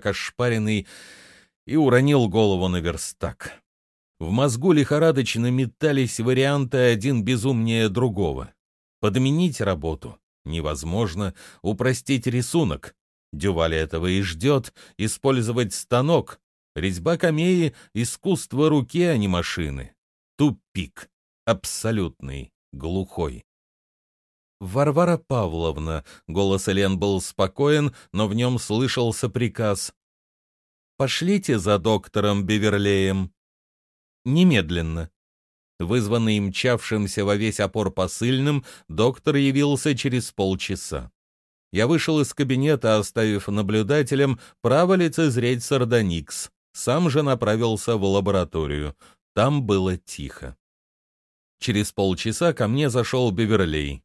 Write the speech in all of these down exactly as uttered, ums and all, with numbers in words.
как ошпаренный, и уронил голову на верстак. В мозгу лихорадочно метались варианты один безумнее другого. Подменить работу невозможно, упростить рисунок. Дюваль этого и ждет, использовать станок. Резьба камеи — искусство руки, а не машины. Тупик. Абсолютный, глухой. «Варвара Павловна», — голос Элен был спокоен, но в нем слышался приказ. «Пошлите за доктором Беверлеем. Немедленно». Вызванный мчавшимся во весь опор посыльным, доктор явился через полчаса. Я вышел из кабинета, оставив наблюдателям право лицезреть сардоникс. Сам же направился в лабораторию. Там было тихо. Через полчаса ко мне зашел Беверлей.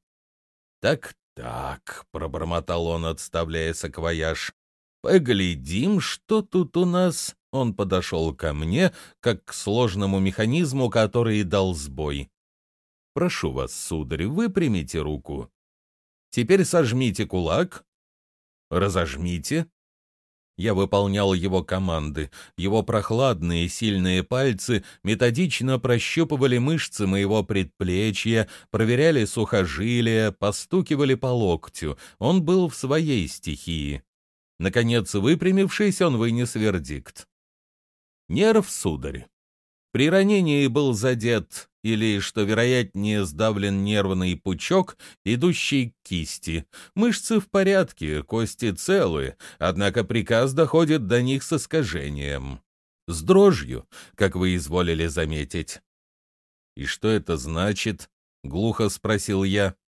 «Так-так», — пробормотал он, отставляя саквояж. «Поглядим, что тут у нас». Он подошел ко мне, как к сложному механизму, который дал сбой. «Прошу вас, сударь, выпрямите руку. Теперь сожмите кулак. Разожмите». Я выполнял его команды. Его прохладные, сильные пальцы методично прощупывали мышцы моего предплечья, проверяли сухожилия, постукивали по локтю. Он был в своей стихии. Наконец, выпрямившись, он вынес вердикт. «Нерв, сударь. При ранении был задет или, что вероятнее, сдавлен нервный пучок, идущий к кисти. Мышцы в порядке, кости целы, однако приказ доходит до них с искажением. С дрожью, как вы изволили заметить». «И что это значит?» — глухо спросил я.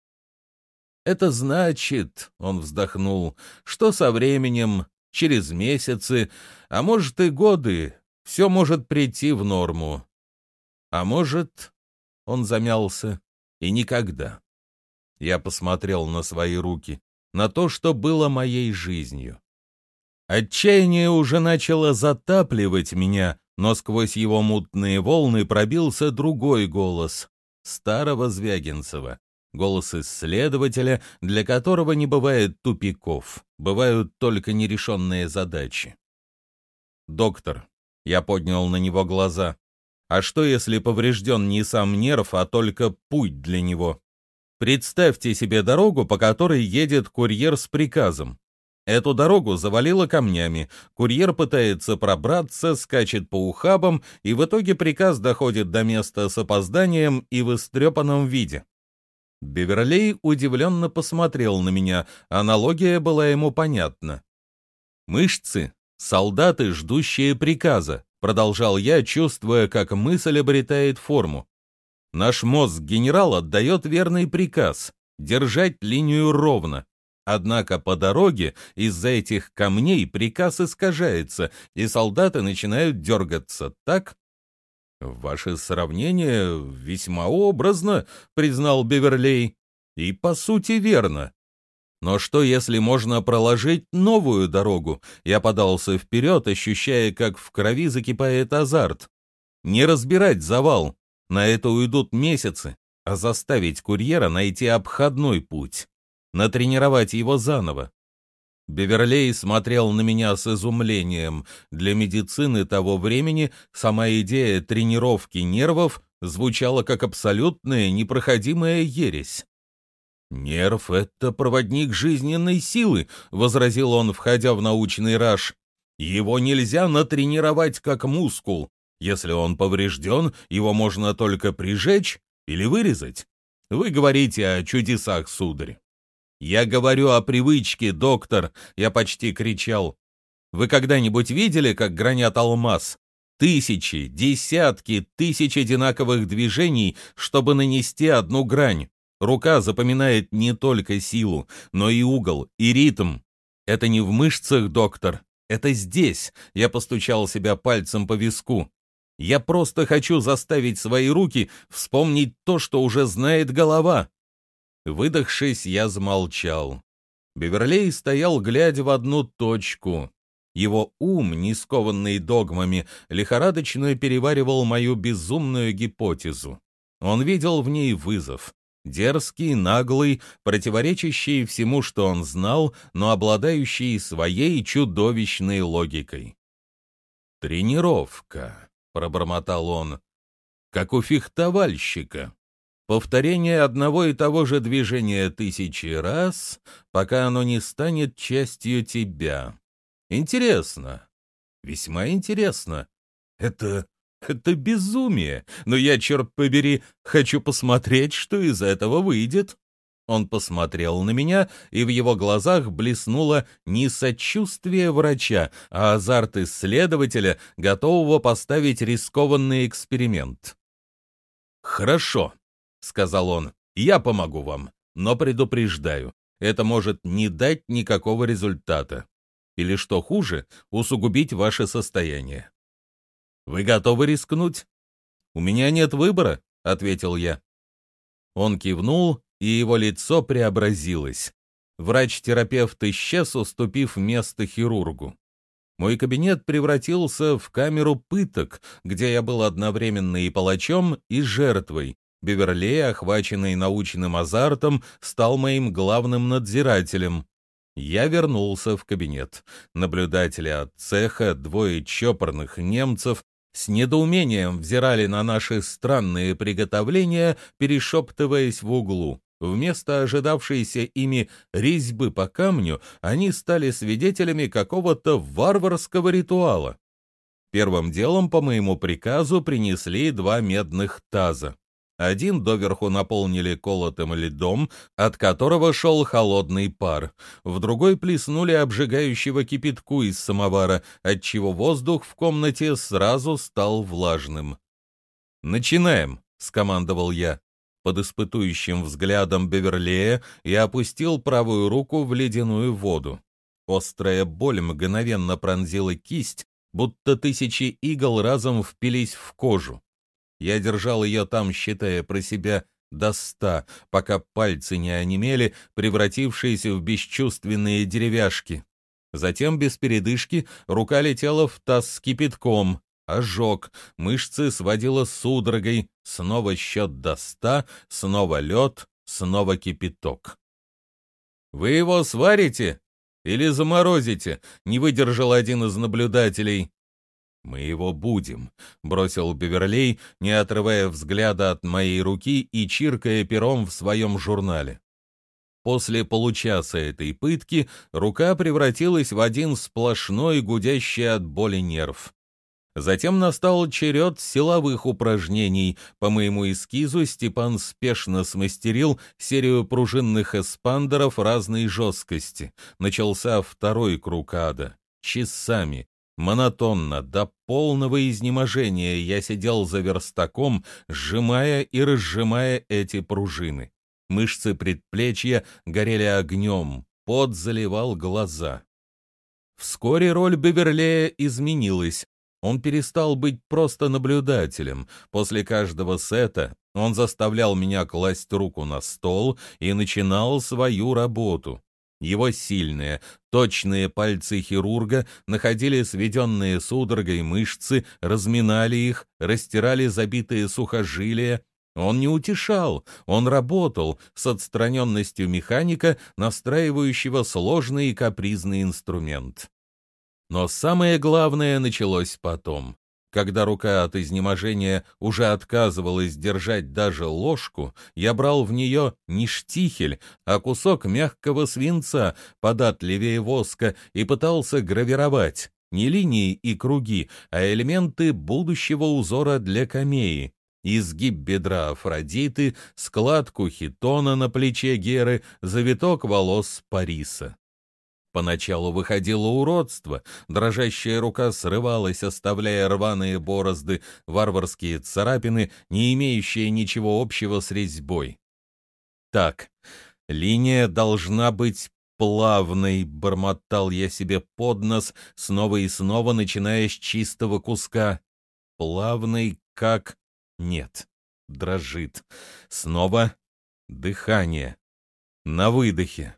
«Это значит, — он вздохнул, — что со временем, через месяцы, а может и годы, все может прийти в норму. А может, — он замялся, — и никогда». Я посмотрел на свои руки, на то, что было моей жизнью. Отчаяние уже начало затапливать меня, но сквозь его мутные волны пробился другой голос, старого Звягинцева. Голос исследователя, для которого не бывает тупиков, бывают только нерешенные задачи. «Доктор», — я поднял на него глаза, — «а что, если поврежден не сам нерв, а только путь для него? Представьте себе дорогу, по которой едет курьер с приказом. Эту дорогу завалило камнями, курьер пытается пробраться, скачет по ухабам, и в итоге приказ доходит до места с опозданием и в истрепанном виде». Беверлей удивленно посмотрел на меня, аналогия была ему понятна. «Мышцы — солдаты, ждущие приказа», — продолжал я, чувствуя, как мысль обретает форму. «Наш мозг-генерал отдает верный приказ — держать линию ровно. Однако по дороге из-за этих камней приказ искажается, и солдаты начинают дергаться, так?» «Ваше сравнение весьма образно», — признал Беверлей, — «и по сути верно. Но что, если можно проложить новую дорогу?» Я подался вперед, ощущая, как в крови закипает азарт. «Не разбирать завал, на это уйдут месяцы, а заставить курьера найти обходной путь, натренировать его заново». Беверлей смотрел на меня с изумлением. Для медицины того времени сама идея тренировки нервов звучала как абсолютная непроходимая ересь. «Нерв — это проводник жизненной силы», — возразил он, входя в научный раж. «Его нельзя натренировать как мускул. Если он поврежден, его можно только прижечь или вырезать. Вы говорите о чудесах, сударь». «Я говорю о привычке, доктор», — я почти кричал. «Вы когда-нибудь видели, как гранят алмаз? Тысячи, десятки тысяч одинаковых движений, чтобы нанести одну грань. Рука запоминает не только силу, но и угол, и ритм. Это не в мышцах, доктор, это здесь», — я постучал себя пальцем по виску. «Я просто хочу заставить свои руки вспомнить то, что уже знает голова». Выдохшись, я замолчал. Беверлей стоял, глядя в одну точку. Его ум, не скованный догмами, лихорадочно переваривал мою безумную гипотезу. Он видел в ней вызов. Дерзкий, наглый, противоречащий всему, что он знал, но обладающий своей чудовищной логикой. «Тренировка», — пробормотал он, — «как у фехтовальщика. Повторение одного и того же движения тысячи раз, пока оно не станет частью тебя. Интересно, весьма интересно. Это... это безумие, но я, черт побери, хочу посмотреть, что из этого выйдет». Он посмотрел на меня, и в его глазах блеснуло не сочувствие врача, а азарт исследователя, готового поставить рискованный эксперимент. «Хорошо», — сказал он, — «я помогу вам, но предупреждаю, это может не дать никакого результата. Или, что хуже, усугубить ваше состояние. Вы готовы рискнуть?» «У меня нет выбора», — ответил я. Он кивнул, и его лицо преобразилось. Врач-терапевт исчез, уступив место хирургу. Мой кабинет превратился в камеру пыток, где я был одновременно и палачом, и жертвой. Беверлей, охваченный научным азартом, стал моим главным надзирателем. Я вернулся в кабинет. Наблюдатели от цеха, двое чопорных немцев, с недоумением взирали на наши странные приготовления, перешептываясь в углу. Вместо ожидавшейся ими резьбы по камню, они стали свидетелями какого-то варварского ритуала. Первым делом, по моему приказу, принесли два медных таза. Один доверху наполнили колотым льдом, от которого шел холодный пар. В другой плеснули обжигающего кипятку из самовара, отчего воздух в комнате сразу стал влажным. «Начинаем», — скомандовал я. Под испытующим взглядом Беверлея я опустил правую руку в ледяную воду. Острая боль мгновенно пронзила кисть, будто тысячи игл разом впились в кожу. Я держал ее там, считая про себя до ста, пока пальцы не онемели, превратившись в бесчувственные деревяшки. Затем, без передышки, рука летела в таз с кипятком. Ожог, мышцы сводило судорогой, снова счет до ста, снова лед, снова кипяток. «Вы его сварите или заморозите?» — не выдержал один из наблюдателей. «Мы его будем», — бросил Беверлей, не отрывая взгляда от моей руки и чиркая пером в своем журнале. После получаса этой пытки рука превратилась в один сплошной гудящий от боли нерв. Затем настал черед силовых упражнений. По моему эскизу Степан спешно смастерил серию пружинных эспандеров разной жесткости. Начался второй круг ада. Часами, монотонно, до полного изнеможения я сидел за верстаком, сжимая и разжимая эти пружины. Мышцы предплечья горели огнем, пот заливал глаза. Вскоре роль Беверлея изменилась. Он перестал быть просто наблюдателем. После каждого сета он заставлял меня класть руку на стол и начинал свою работу. Его сильные, точные пальцы хирурга находили сведенные судорогой мышцы, разминали их, растирали забитые сухожилия. Он не утешал, он работал с отстраненностью механика, настраивающего сложный и капризный инструмент. Но самое главное началось потом. Когда рука от изнеможения уже отказывалась держать даже ложку, я брал в нее не штихель, а кусок мягкого свинца, податливее воска, и пытался гравировать не линии и круги, а элементы будущего узора для камеи. Изгиб бедра Афродиты, складку хитона на плече Геры, завиток волос Париса. Поначалу выходило уродство, дрожащая рука срывалась, оставляя рваные борозды, варварские царапины, не имеющие ничего общего с резьбой. «Так, линия должна быть плавной», — бормотал я себе под нос, снова и снова начиная с чистого куска. «Плавной как...» «Нет, дрожит». Снова дыхание. На выдохе.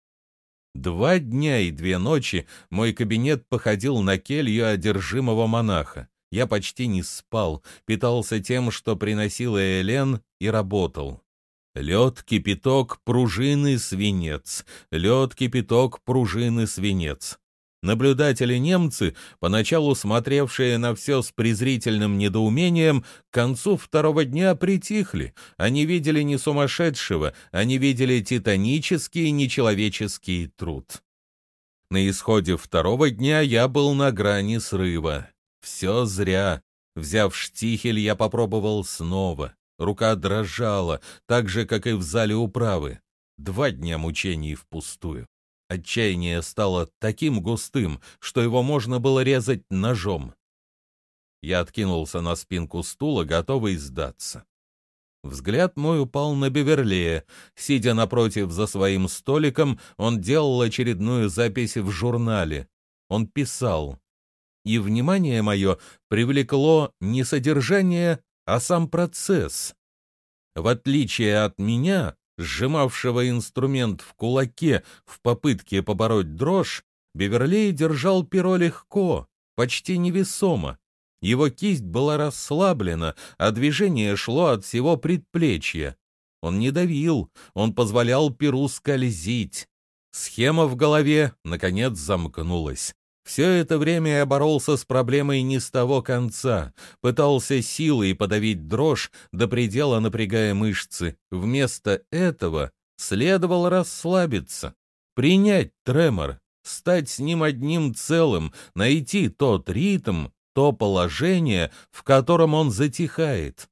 Два дня и две ночи мой кабинет походил на келью одержимого монаха. Я почти не спал, питался тем, что приносила Элен, и работал. Лед, кипяток, пружины, свинец. Лед, кипяток, пружины, свинец. Наблюдатели-немцы, поначалу смотревшие на все с презрительным недоумением, к концу второго дня притихли. Они видели не сумасшедшего, они видели титанический нечеловеческий труд. На исходе второго дня я был на грани срыва. Все зря. Взяв штихель, я попробовал снова. Рука дрожала, так же, как и в зале управы. Два дня мучений впустую. Отчаяние стало таким густым, что его можно было резать ножом. Я откинулся на спинку стула, готовый сдаться. Взгляд мой упал на Беверлея. Сидя напротив за своим столиком, он делал очередную запись в журнале. Он писал. И внимание мое привлекло не содержание, а сам процесс. В отличие от меня, сжимавшего инструмент в кулаке в попытке побороть дрожь, Беверлей держал перо легко, почти невесомо. Его кисть была расслаблена, а движение шло от всего предплечья. Он не давил, он позволял перу скользить. Схема в голове, наконец, замкнулась. Все это время я боролся с проблемой не с того конца, пытался силой подавить дрожь, до предела напрягая мышцы. Вместо этого следовало расслабиться, принять тремор, стать с ним одним целым, найти тот ритм, то положение, в котором он затихает.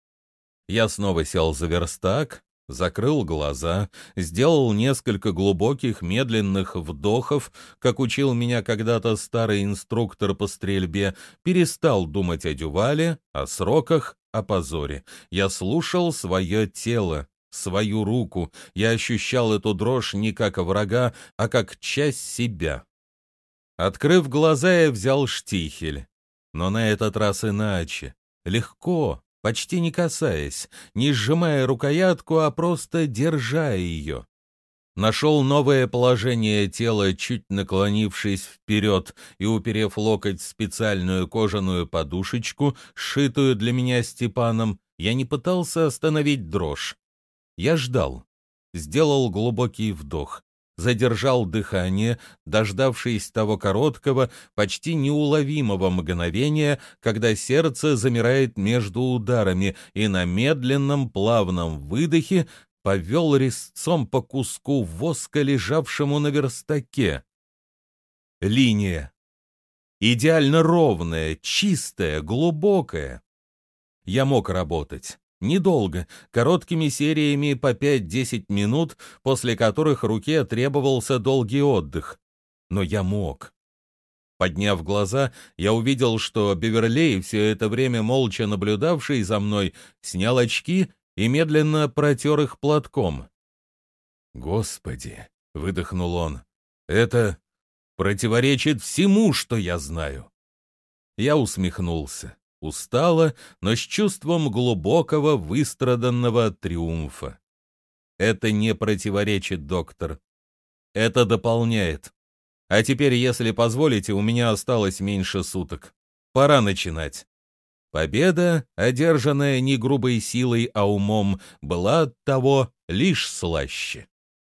Я снова сел за верстак, закрыл глаза, сделал несколько глубоких, медленных вдохов, как учил меня когда-то старый инструктор по стрельбе, перестал думать о дювале, о сроках, о позоре. Я слушал свое тело, свою руку. Я ощущал эту дрожь не как врага, а как часть себя. Открыв глаза, я взял штихель. Но на этот раз иначе. Легко. Почти не касаясь, не сжимая рукоятку, а просто держа ее. Нашел новое положение тела, чуть наклонившись вперед и уперев локоть в специальную кожаную подушечку, сшитую для меня Степаном, я не пытался остановить дрожь. Я ждал. Сделал глубокий вдох. Задержал дыхание, дождавшись того короткого, почти неуловимого мгновения, когда сердце замирает между ударами, и на медленном плавном выдохе повел резцом по куску воска, лежавшему на верстаке. Линия. Идеально ровная, чистая, глубокая. Я мог работать. Недолго, короткими сериями по пять-десять минут, после которых руке требовался долгий отдых. Но я мог. Подняв глаза, я увидел, что Беверлей, все это время молча наблюдавший за мной, снял очки и медленно протер их платком. «Господи!» — выдохнул он. «Это противоречит всему, что я знаю». Я усмехнулся. Устало, но с чувством глубокого выстраданного триумфа. Это не противоречит, доктор. Это дополняет. А теперь, если позволите, у меня осталось меньше суток. Пора начинать. Победа, одержанная не грубой силой, а умом, была оттого лишь слаще.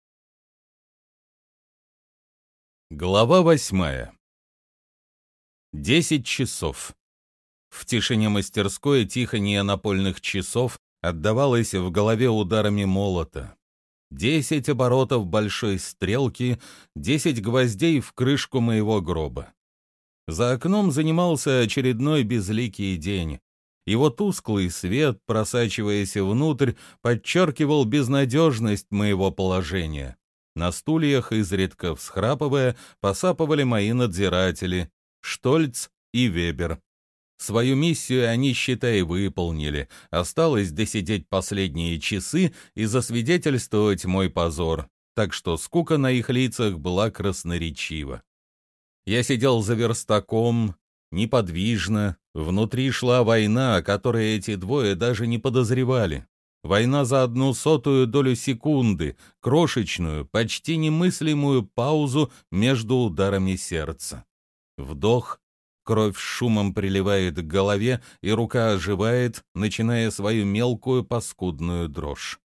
Глава восьмая. Десять часов. В тишине мастерской тихонье напольных часов отдавалось в голове ударами молота. Десять оборотов большой стрелки, десять гвоздей в крышку моего гроба. За окном занимался очередной безликий день. Его тусклый свет, просачиваясь внутрь, подчеркивал безнадежность моего положения. На стульях, изредка всхрапывая, посапывали мои надзиратели — Штольц и Вебер. Свою миссию они, считай, выполнили. Осталось досидеть последние часы и засвидетельствовать мой позор, так что скука на их лицах была красноречива. Я сидел за верстаком, неподвижно. Внутри шла война, о которой эти двое даже не подозревали. Война за одну сотую долю секунды, крошечную, почти немыслимую паузу между ударами сердца. Вдох. Кровь шумом приливает к голове, и рука оживает, начиная свою мелкую паскудную дрожь.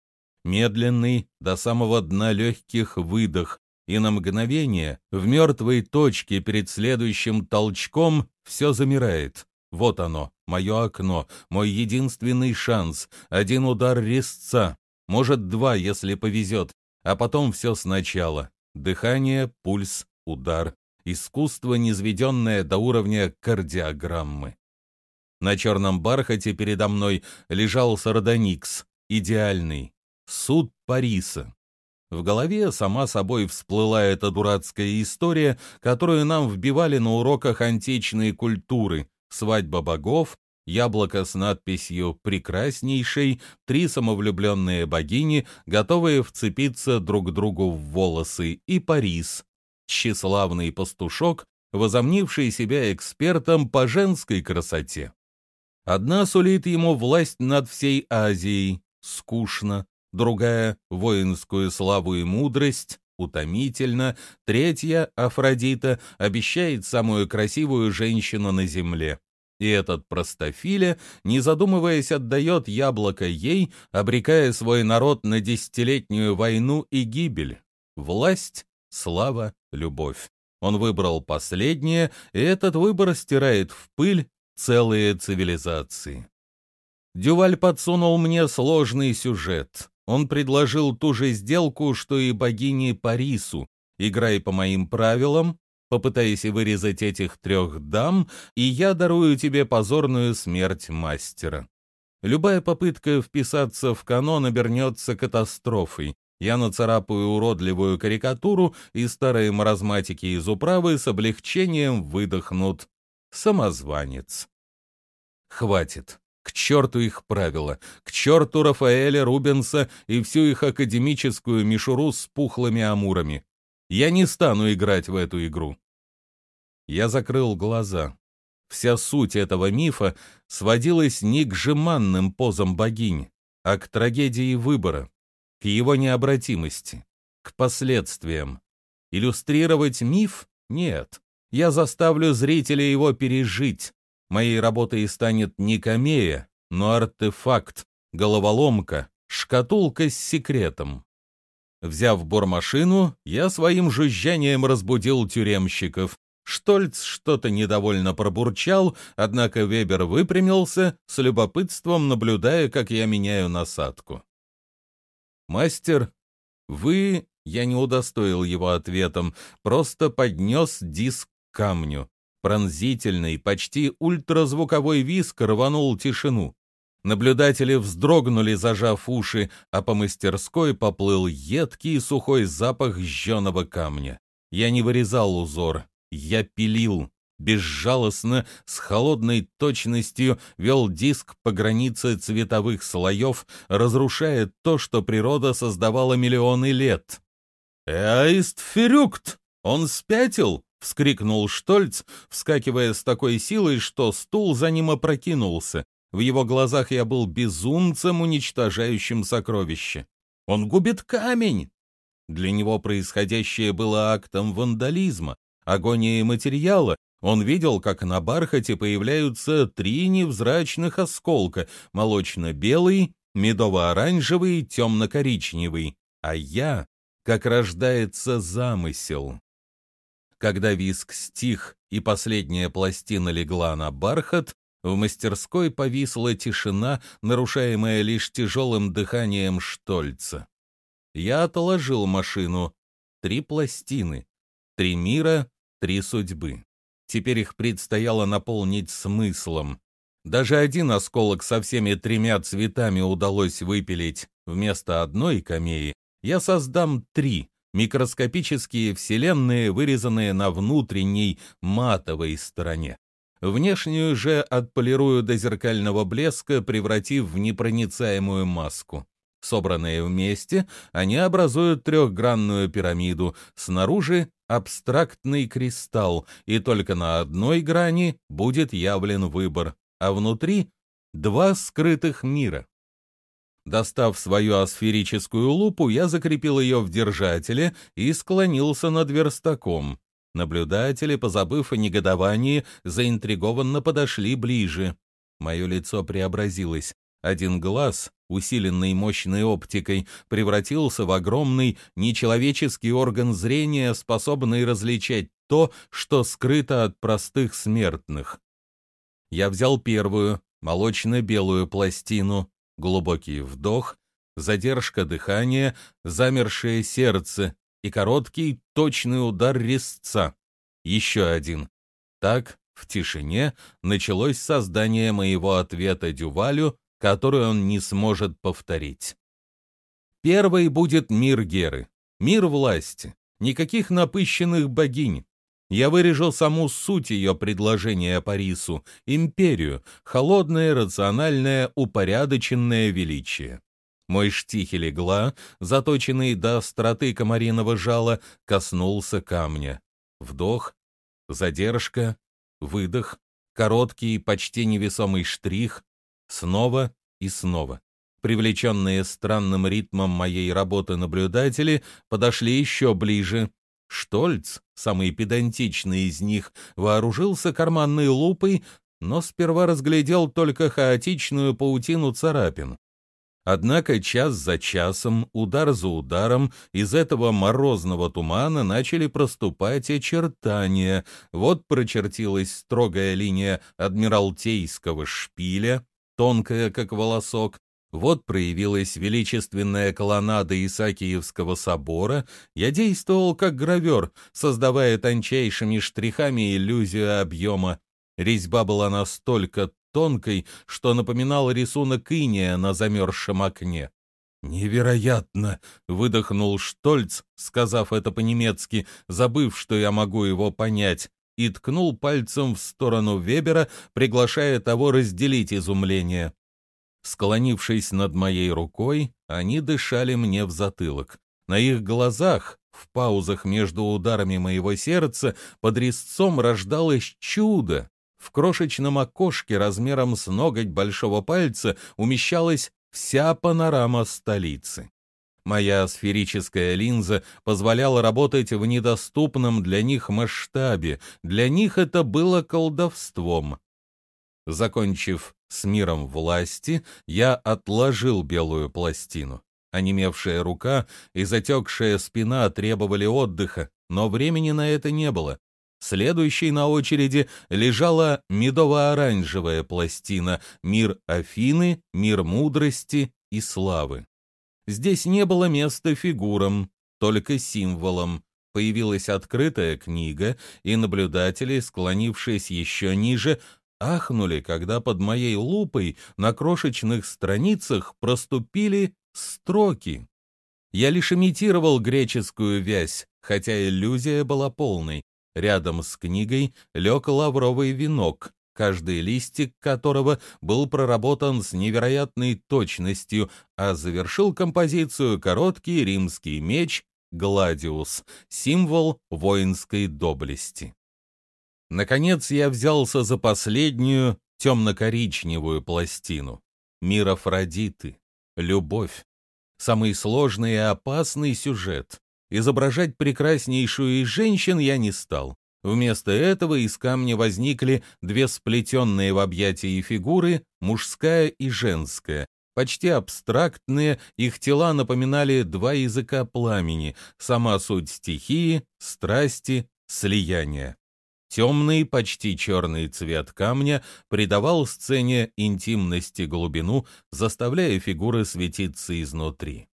Медленный, до самого дна легких выдох, и на мгновение, в мертвой точке перед следующим толчком, все замирает. Вот оно, мое окно, мой единственный шанс, один удар резца, может, два, если повезет, а потом все сначала. Дыхание, пульс, удар. Искусство, низведенное до уровня кардиограммы. На черном бархате передо мной лежал сардоникс, идеальный. Суд Париса. В голове сама собой всплыла эта дурацкая история, которую нам вбивали на уроках античной культуры. Свадьба богов, яблоко с надписью «Прекраснейшей», три самовлюбленные богини, готовые вцепиться друг другу в волосы, и Парис, тщеславный пастушок, возомнивший себя экспертом по женской красоте. Одна сулит ему власть над всей Азией, скучно, другая — воинскую славу и мудрость, утомительно, третья, Афродита, обещает самую красивую женщину на земле. И этот простофиля, не задумываясь, отдает яблоко ей, обрекая свой народ на десятилетнюю войну и гибель. Власть, слава, любовь. Он выбрал последнее, и этот выбор стирает в пыль целые цивилизации. Дюваль подсунул мне сложный сюжет. Он предложил ту же сделку, что и богине Парису. Играй по моим правилам, попытайся вырезать этих трех дам, и я дарую тебе позорную смерть мастера. Любая попытка вписаться в канон обернется катастрофой. Я нацарапаю уродливую карикатуру, и старые маразматики из управы с облегчением выдохнут. Самозванец. Хватит. К черту их правила, к черту Рафаэля, Рубенса и всю их академическую мишуру с пухлыми амурами. Я не стану играть в эту игру. Я закрыл глаза. Вся суть этого мифа сводилась не к жеманным позам богинь, а к трагедии выбора, к его необратимости, к последствиям. Иллюстрировать миф? Нет. Я заставлю зрителя его пережить. Моей работой станет не камея, но артефакт, головоломка, шкатулка с секретом. Взяв бормашину, я своим жужжанием разбудил тюремщиков. Штольц что-то недовольно пробурчал, однако Вебер выпрямился, с любопытством наблюдая, как я меняю насадку. «Мастер, вы...» — я не удостоил его ответом, просто поднес диск к камню. Пронзительный, почти ультразвуковой визг рванул тишину. Наблюдатели вздрогнули, зажав уши, а по мастерской поплыл едкий сухой запах жженого камня. Я не вырезал узор, я пилил. Безжалостно, с холодной точностью вел диск по границе цветовых слоев, разрушая то, что природа создавала миллионы лет. «Эйст ферюкт! Он спятил!» — вскрикнул Штольц, вскакивая с такой силой, что стул за ним опрокинулся. В его глазах я был безумцем, уничтожающим сокровище. «Он губит камень!» Для него происходящее было актом вандализма, агонией материала. Он видел, как на бархате появляются три невзрачных осколка — молочно-белый, медово-оранжевый, темно-коричневый. А я, как рождается замысел. Когда визг стих и последняя пластина легла на бархат, в мастерской повисла тишина, нарушаемая лишь тяжелым дыханием Штольца. Я отложил машину. Три пластины, три мира, три судьбы. Теперь их предстояло наполнить смыслом. Даже один осколок со всеми тремя цветами удалось выпилить. Вместо одной камеи я создам три микроскопические вселенные, вырезанные на внутренней матовой стороне. Внешнюю же отполирую до зеркального блеска, превратив в непроницаемую маску. Собранные вместе, они образуют трехгранную пирамиду, снаружи абстрактный кристалл, и только на одной грани будет явлен выбор, а внутри два скрытых мира. Достав свою асферическую лупу, я закрепил ее в держателе и склонился над верстаком. Наблюдатели, позабыв о негодовании, заинтригованно подошли ближе. Мое лицо преобразилось. Один глаз, усиленный мощной оптикой, превратился в огромный нечеловеческий орган зрения, способный различать то, что скрыто от простых смертных. Я взял первую, молочно-белую пластину, глубокий вдох, задержка дыхания, замершее сердце и короткий, точный удар резца. Еще один. Так, в тишине, началось создание моего ответа Дювалю, который он не сможет повторить. Первый будет мир Геры, мир власти, никаких напыщенных богинь. Я вырежу саму суть ее предложения Парису, империю, холодное, рациональное, упорядоченное величие. Мой штихель игла, заточенный до остроты комариного жала, коснулся камня. Вдох, задержка, выдох, короткий, почти невесомый штрих, снова и снова. Привлеченные странным ритмом моей работы наблюдатели подошли еще ближе. Штольц, самый педантичный из них, вооружился карманной лупой, но сперва разглядел только хаотичную паутину царапин. Однако час за часом, удар за ударом, из этого морозного тумана начали проступать очертания. Вот прочертилась строгая линия Адмиралтейского шпиля, тонкая, как волосок. Вот проявилась величественная колоннада Исаакиевского собора. Я действовал как гравер, создавая тончайшими штрихами иллюзию объема. Резьба была настолько тонкой, что напоминал рисунок иния на замерзшем окне. «Невероятно!» — выдохнул Штольц, сказав это по-немецки, забыв, что я могу его понять, и ткнул пальцем в сторону Вебера, приглашая того разделить изумление. Склонившись над моей рукой, они дышали мне в затылок. На их глазах, в паузах между ударами моего сердца, под резцом рождалось чудо. В крошечном окошке размером с ноготь большого пальца умещалась вся панорама столицы. Моя сферическая линза позволяла работать в недоступном для них масштабе. Для них это было колдовством. Закончив с миром власти, я отложил белую пластину. Онемевшая рука и затекшая спина требовали отдыха, но времени на это не было. Следующей на очереди лежала медово-оранжевая пластина «Мир Афины, мир мудрости и славы». Здесь не было места фигурам, только символам. Появилась открытая книга, и наблюдатели, склонившись еще ниже, ахнули, когда под моей лупой на крошечных страницах проступили строки. Я лишь имитировал греческую вязь, хотя иллюзия была полной. Рядом с книгой лег лавровый венок, каждый листик которого был проработан с невероятной точностью, а завершил композицию короткий римский меч «Гладиус», символ воинской доблести. Наконец я взялся за последнюю темно-коричневую пластину. Мир Афродиты, любовь. Самый сложный и опасный сюжет. Изображать прекраснейшую из женщин я не стал. Вместо этого из камня возникли две сплетенные в объятии фигуры, мужская и женская. Почти абстрактные, их тела напоминали два языка пламени, сама суть стихии, страсти, слияния. Темный, почти черный цвет камня придавал сцене интимность и глубину, заставляя фигуры светиться изнутри.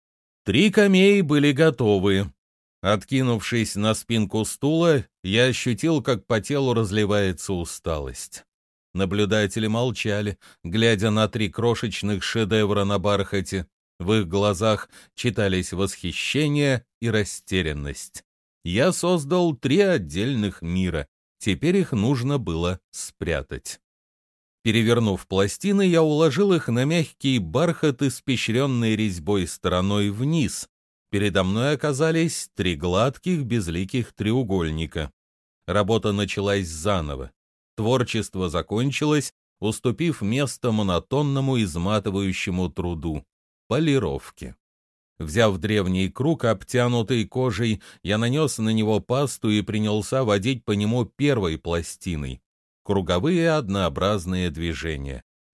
Три камеи были готовы. Откинувшись на спинку стула, я ощутил, как по телу разливается усталость. Наблюдатели молчали, глядя на три крошечных шедевра на бархате. В их глазах читались восхищение и растерянность. Я создал три отдельных мира. Теперь их нужно было спрятать. Перевернув пластины, я уложил их на мягкий бархат, испещренный резьбой стороной вниз. Передо мной оказались три гладких, безликих треугольника. Работа началась заново. Творчество закончилось, уступив место монотонному изматывающему труду — полировке. Взяв древний круг, обтянутый кожей, я нанес на него пасту и принялся водить по нему первой пластиной. Круговые однообразные движения.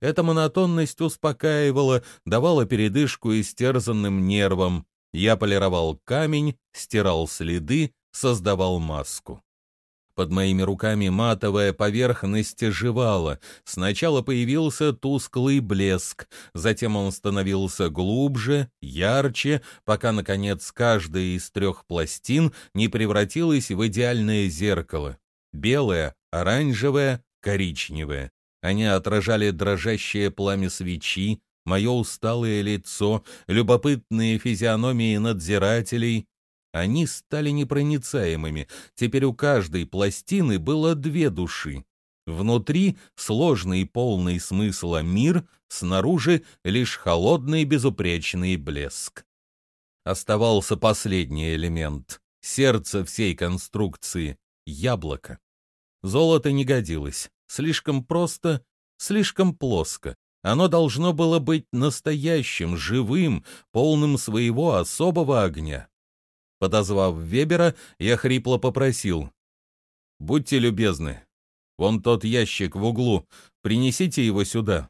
Эта монотонность успокаивала, давала передышку истерзанным нервам. Я полировал камень, стирал следы, создавал маску. Под моими руками матовая поверхность оживала. Сначала появился тусклый блеск, затем он становился глубже, ярче, пока, наконец, каждая из трех пластин не превратилась в идеальное зеркало. Белое, оранжевое, коричневое. Они отражали дрожащее пламя свечи, мое усталое лицо, любопытные физиономии надзирателей. Они стали непроницаемыми. Теперь у каждой пластины было две души. Внутри сложный и полный смысла мир, снаружи лишь холодный безупречный блеск. Оставался последний элемент, сердце всей конструкции — яблоко. Золото не годилось, слишком просто, слишком плоско. Оно должно было быть настоящим, живым, полным своего особого огня. Подозвав Вебера, я хрипло попросил: «Будьте любезны, вон тот ящик в углу, принесите его сюда».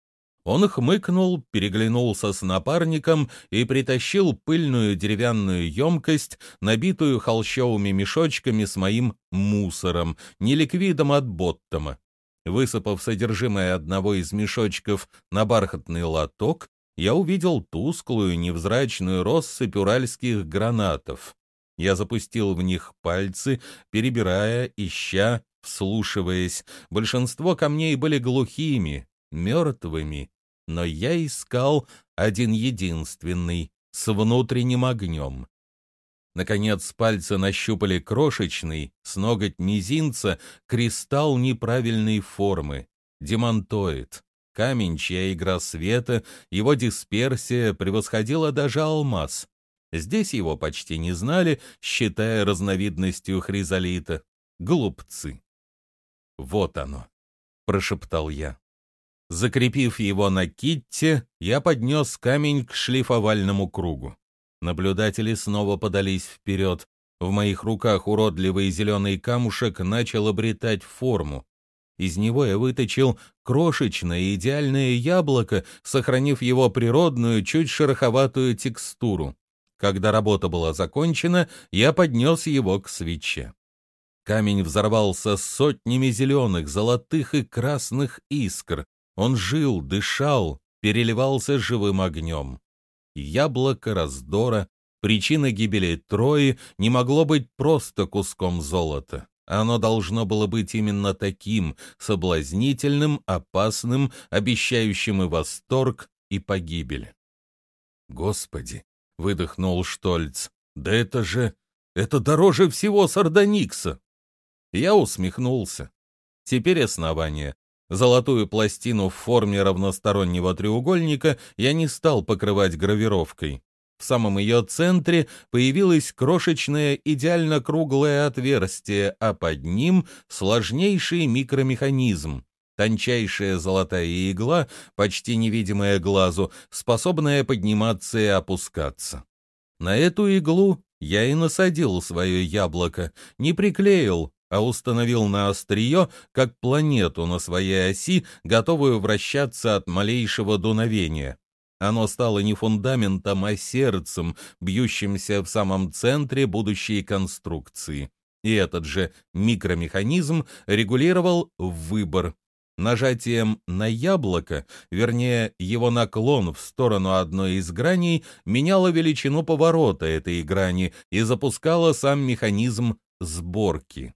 Он хмыкнул, переглянулся с напарником и притащил пыльную деревянную емкость, набитую холщовыми мешочками с моим мусором, неликвидом от Боттома. Высыпав содержимое одного из мешочков на бархатный лоток, я увидел тусклую, невзрачную россыпь уральских гранатов. Я запустил в них пальцы, перебирая, ища, вслушиваясь. Большинство камней были глухими, мертвыми, но я искал один единственный, с внутренним огнем. Наконец пальцы нащупали крошечный, с ноготь мизинца, кристалл неправильной формы, демонтоид. Камень, чья игра света, его дисперсия превосходила даже алмаз. Здесь его почти не знали, считая разновидностью хризолита. Глупцы. «Вот оно», — прошептал я. Закрепив его на китте, я поднес камень к шлифовальному кругу. Наблюдатели снова подались вперед. В моих руках уродливый зеленый камушек начал обретать форму. Из него я выточил крошечное идеальное яблоко, сохранив его природную, чуть шероховатую текстуру. Когда работа была закончена, я поднес его к свече. Камень взорвался сотнями зеленых, золотых и красных искр. Он жил, дышал, переливался живым огнем. Яблоко раздора, причина гибели Трои, не могло быть просто куском золота. Оно должно было быть именно таким, соблазнительным, опасным, обещающим и восторг, и погибель. «Господи!» — выдохнул Штольц. «Да это же... это дороже всего сардоникса!» Я усмехнулся. Теперь основание. Золотую пластину в форме равностороннего треугольника я не стал покрывать гравировкой. В самом ее центре появилось крошечное идеально круглое отверстие, а под ним сложнейший микромеханизм. Тончайшая золотая игла, почти невидимая глазу, способная подниматься и опускаться. На эту иглу я и насадил свое яблоко, не приклеил, а установил на острие, как планету на своей оси, готовую вращаться от малейшего дуновения. Оно стало не фундаментом, а сердцем, бьющимся в самом центре будущей конструкции. И этот же микромеханизм регулировал выбор. Нажатием на яблоко, вернее, его наклон в сторону одной из граней, меняло величину поворота этой грани и запускало сам механизм сборки.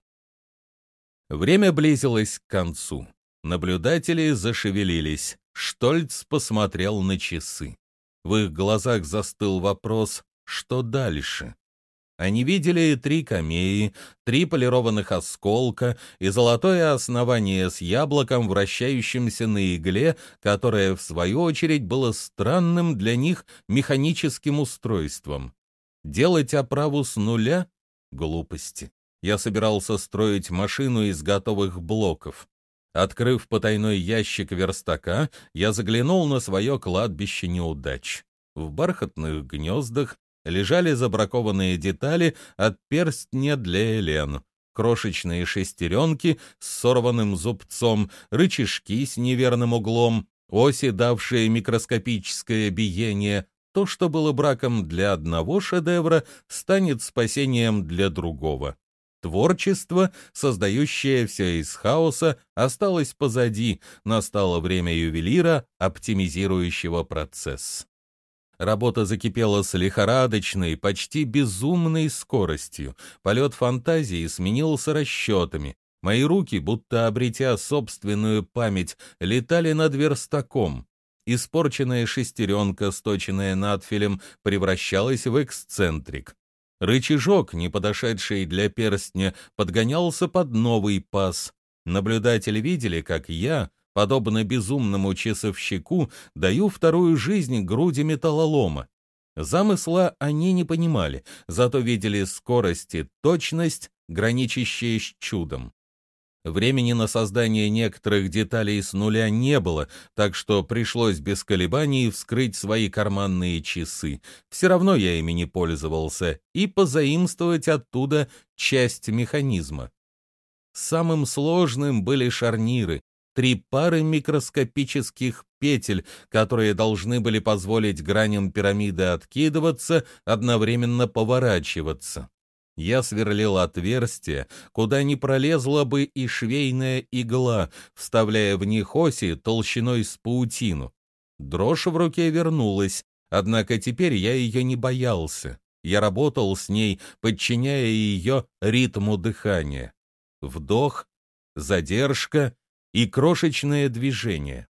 Время близилось к концу. Наблюдатели зашевелились. Штольц посмотрел на часы. В их глазах застыл вопрос: что дальше? Они видели три камеи, три полированных осколка и золотое основание с яблоком, вращающимся на игле, которое, в свою очередь, было странным для них механическим устройством. Делать оправу с нуля — глупости. Я собирался строить машину из готовых блоков. Открыв потайной ящик верстака, я заглянул на свое кладбище неудач. В бархатных гнездах лежали забракованные детали от перстня для Элен, крошечные шестеренки с сорванным зубцом, рычажки с неверным углом, Оси, давшие микроскопическое биение, то, что было браком для одного шедевра, станет спасением для другого. Творчество, создающее все из хаоса, осталось позади, настало время ювелира, оптимизирующего процесс. Работа закипела с лихорадочной, почти безумной скоростью. Полет фантазии сменился расчетами. Мои руки, будто обретя собственную память, летали над верстаком. Испорченная шестеренка, сточенная надфилем, превращалась в эксцентрик. Рычажок, не подошедший для перстня, подгонялся под новый паз. Наблюдатели видели, как я, подобно безумному часовщику, даю вторую жизнь груди металлолома. Замысла они не понимали, зато видели скорость и точность, граничащие с чудом. Времени на создание некоторых деталей с нуля не было, так что пришлось без колебаний вскрыть свои карманные часы. Все равно я ими не пользовался, и позаимствовать оттуда часть механизма. Самым сложным были шарниры, три пары микроскопических петель, которые должны были позволить граням пирамиды откидываться, одновременно поворачиваться. Я сверлил отверстия, куда не пролезла бы и швейная игла, вставляя в них оси толщиной с паутину. Дрожь в руке вернулась, однако теперь я ее не боялся. Я работал с ней, подчиняя ее ритму дыхания. Вдох, задержка и крошечное движение.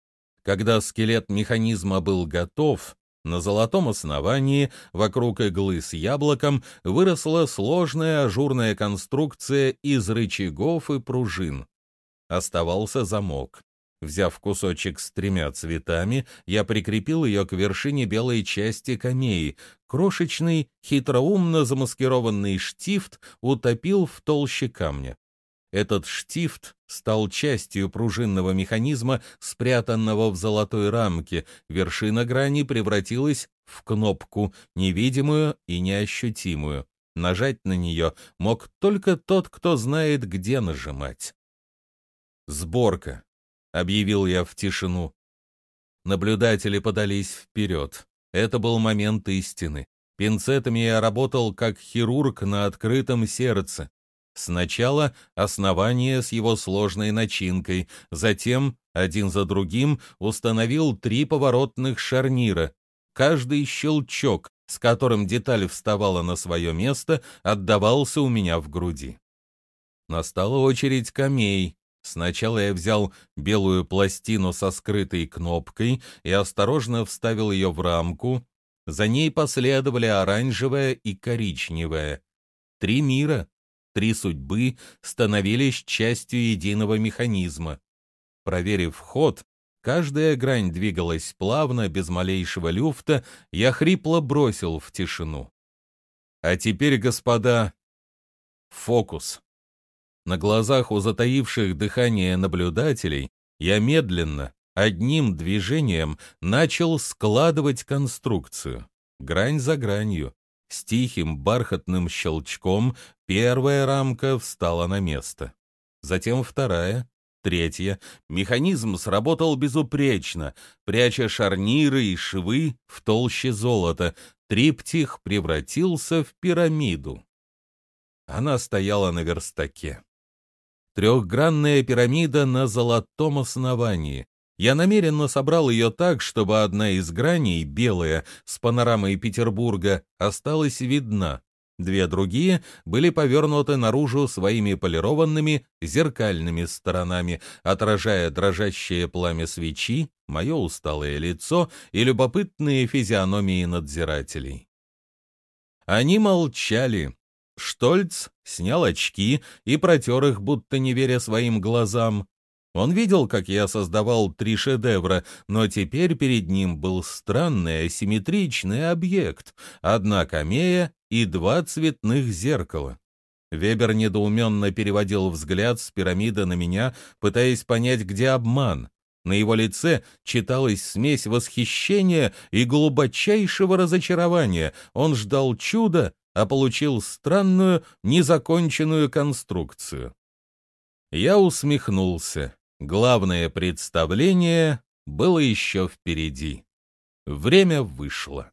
Когда скелет механизма был готов, на золотом основании, вокруг иглы с яблоком, выросла сложная ажурная конструкция из рычагов и пружин. Оставался замок. Взяв кусочек с тремя цветами, я прикрепил ее к вершине белой части камеи. Крошечный, хитроумно замаскированный штифт утопил в толще камня. Этот штифт стал частью пружинного механизма, спрятанного в золотой рамке. Вершина грани превратилась в кнопку, невидимую и неощутимую. Нажать на нее мог только тот, кто знает, где нажимать. «Сборка», — объявил я в тишину. Наблюдатели подались вперед. Это был момент истины. Пинцетами я работал как хирург на открытом сердце. Сначала основание с его сложной начинкой, затем, один за другим, установил три поворотных шарнира. Каждый щелчок, с которым деталь вставала на свое место, отдавался у меня в груди. Настала очередь камей. Сначала я взял белую пластину со скрытой кнопкой и осторожно вставил ее в рамку. За ней последовали оранжевая и коричневая. Три мира. Три судьбы становились частью единого механизма. Проверив ход, каждая грань двигалась плавно, без малейшего люфта, я хрипло бросил в тишину. А теперь, господа, фокус. На глазах у затаивших дыхание наблюдателей я медленно, одним движением начал складывать конструкцию, грань за гранью. С тихим бархатным щелчком первая рамка встала на место. Затем вторая, третья. Механизм сработал безупречно, пряча шарниры и швы в толще золота. Триптих превратился в пирамиду. Она стояла на верстаке. Трехгранная пирамида на золотом основании. Я намеренно собрал ее так, чтобы одна из граней, белая, с панорамой Петербурга, осталась видна. Две другие были повернуты наружу своими полированными зеркальными сторонами, отражая дрожащее пламя свечи, мое усталое лицо и любопытные физиономии надзирателей. Они молчали. Штольц снял очки и протер их, будто не веря своим глазам. Он видел, как я создавал три шедевра, но теперь перед ним был странный асимметричный объект, одна камея и два цветных зеркала. Вебер недоуменно переводил взгляд с пирамиды на меня, пытаясь понять, где обман. На его лице читалась смесь восхищения и глубочайшего разочарования. Он ждал чуда, а получил странную, незаконченную конструкцию. Я усмехнулся. Главное представление было еще впереди. Время вышло.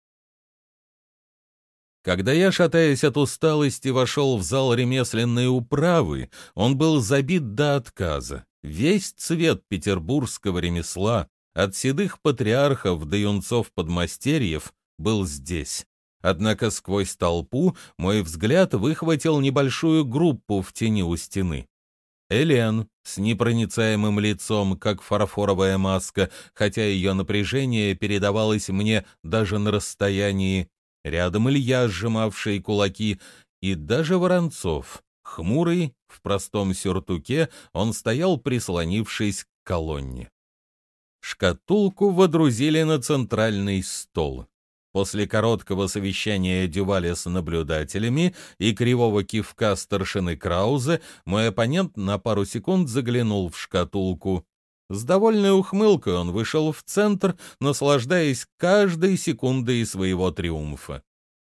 Когда я, шатаясь от усталости, вошел в зал ремесленной управы, он был забит до отказа. Весь цвет петербургского ремесла, от седых патриархов до юнцов-подмастерьев, был здесь. Однако сквозь толпу мой взгляд выхватил небольшую группу в тени у стены. Элен с непроницаемым лицом, как фарфоровая маска, хотя ее напряжение передавалось мне даже на расстоянии. Рядом Илья, сжимавший кулаки, и даже Воронцов, хмурый, в простом сюртуке, он стоял, прислонившись к колонне. Шкатулку водрузили на центральный стол. После короткого совещания Дюваля с наблюдателями и кривого кивка старшины Краузе мой оппонент на пару секунд заглянул в шкатулку. С довольной ухмылкой он вышел в центр, наслаждаясь каждой секундой своего триумфа.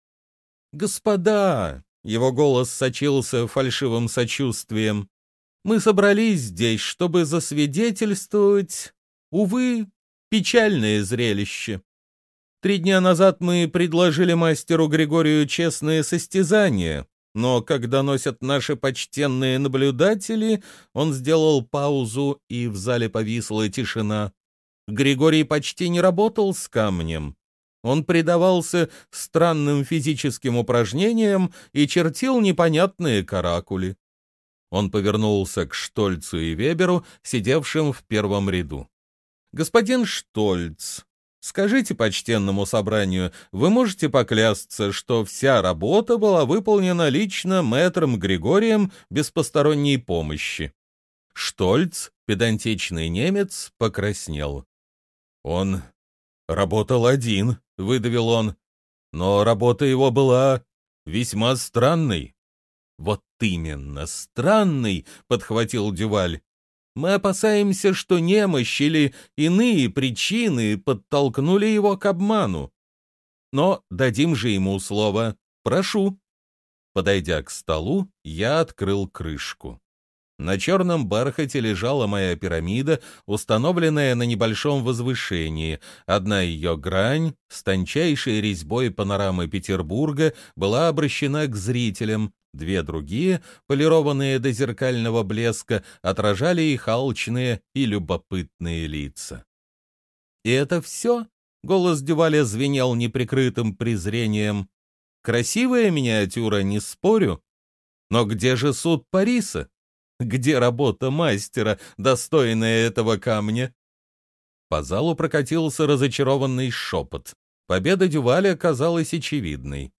«Господа!» — его голос сочился фальшивым сочувствием. «Мы собрались здесь, чтобы засвидетельствовать, увы, печальное зрелище. Три дня назад мы предложили мастеру Григорию честное состязание, но когда носят наши почтенные наблюдатели, он сделал паузу, и в зале повисла тишина. Григорий почти не работал с камнем. Он предавался странным физическим упражнениям и чертил непонятные каракули. Он повернулся к Штольцу и Веберу, сидевшим в первом ряду. «Господин Штольц, скажите почтенному собранию, вы можете поклясться, что вся работа была выполнена лично мэтром Григорием без посторонней помощи?» Штольц, педантичный немец, покраснел. «Он работал один», — выдавил он, — «но работа его была весьма странной». «Вот именно, странной», — подхватил Дюваль. «Мы опасаемся, что немощь или иные причины подтолкнули его к обману. Но дадим же ему слово. Прошу». Подойдя к столу, я открыл крышку. На черном бархате лежала моя пирамида, установленная на небольшом возвышении. Одна ее грань, с тончайшей резьбой панорамы Петербурга, была обращена к зрителям, две другие, полированные до зеркального блеска, отражали их алчные и любопытные лица. «И это все?» — голос Дюваля звенел неприкрытым презрением. «Красивая миниатюра, не спорю. Но где же суд Париса? Где работа мастера, достойная этого камня?» По залу прокатился разочарованный шепот. Победа Дюваля казалась очевидной.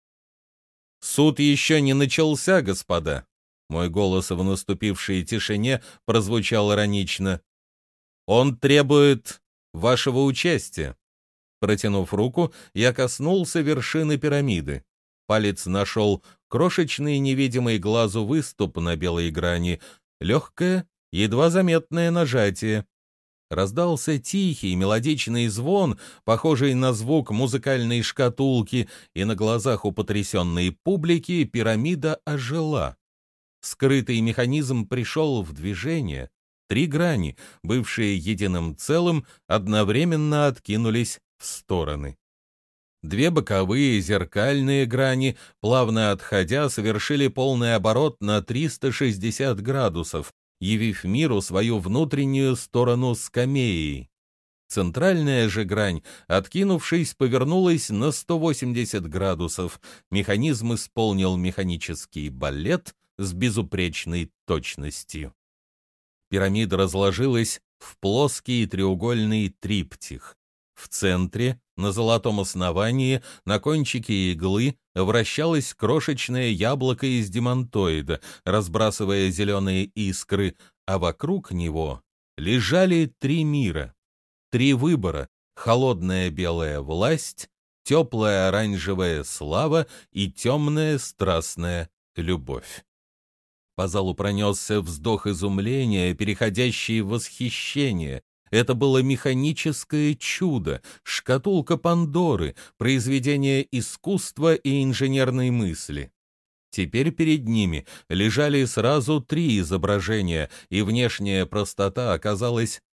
«Суд еще не начался, господа!» Мой голос в наступившей тишине прозвучал иронично. «Он требует вашего участия». Протянув руку, я коснулся вершины пирамиды. Палец нашел крошечный невидимый глазу выступ на белой грани, легкое, едва заметное нажатие. Раздался тихий мелодичный звон, похожий на звук музыкальной шкатулки, и на глазах у потрясенной публики пирамида ожила. Скрытый механизм пришел в движение. Три грани, бывшие единым целым, одновременно откинулись в стороны. Две боковые зеркальные грани, плавно отходя, совершили полный оборот на триста шестьдесят градусов, явив миру свою внутреннюю сторону скамеи. Центральная же грань, откинувшись, повернулась на сто восемьдесят градусов. Механизм исполнил механический балет с безупречной точностью. Пирамида разложилась в плоский треугольный триптих. В центре, на золотом основании, на кончике иглы вращалось крошечное яблоко из демонтоида, разбрасывая зеленые искры, а вокруг него лежали три мира, три выбора: холодная белая власть, теплая оранжевая слава и темная страстная любовь. По залу пронесся вздох изумления, переходящий в восхищение. Это было механическое чудо, шкатулка Пандоры, произведение искусства и инженерной мысли. Теперь перед ними лежали сразу три изображения, и внешняя простота оказалась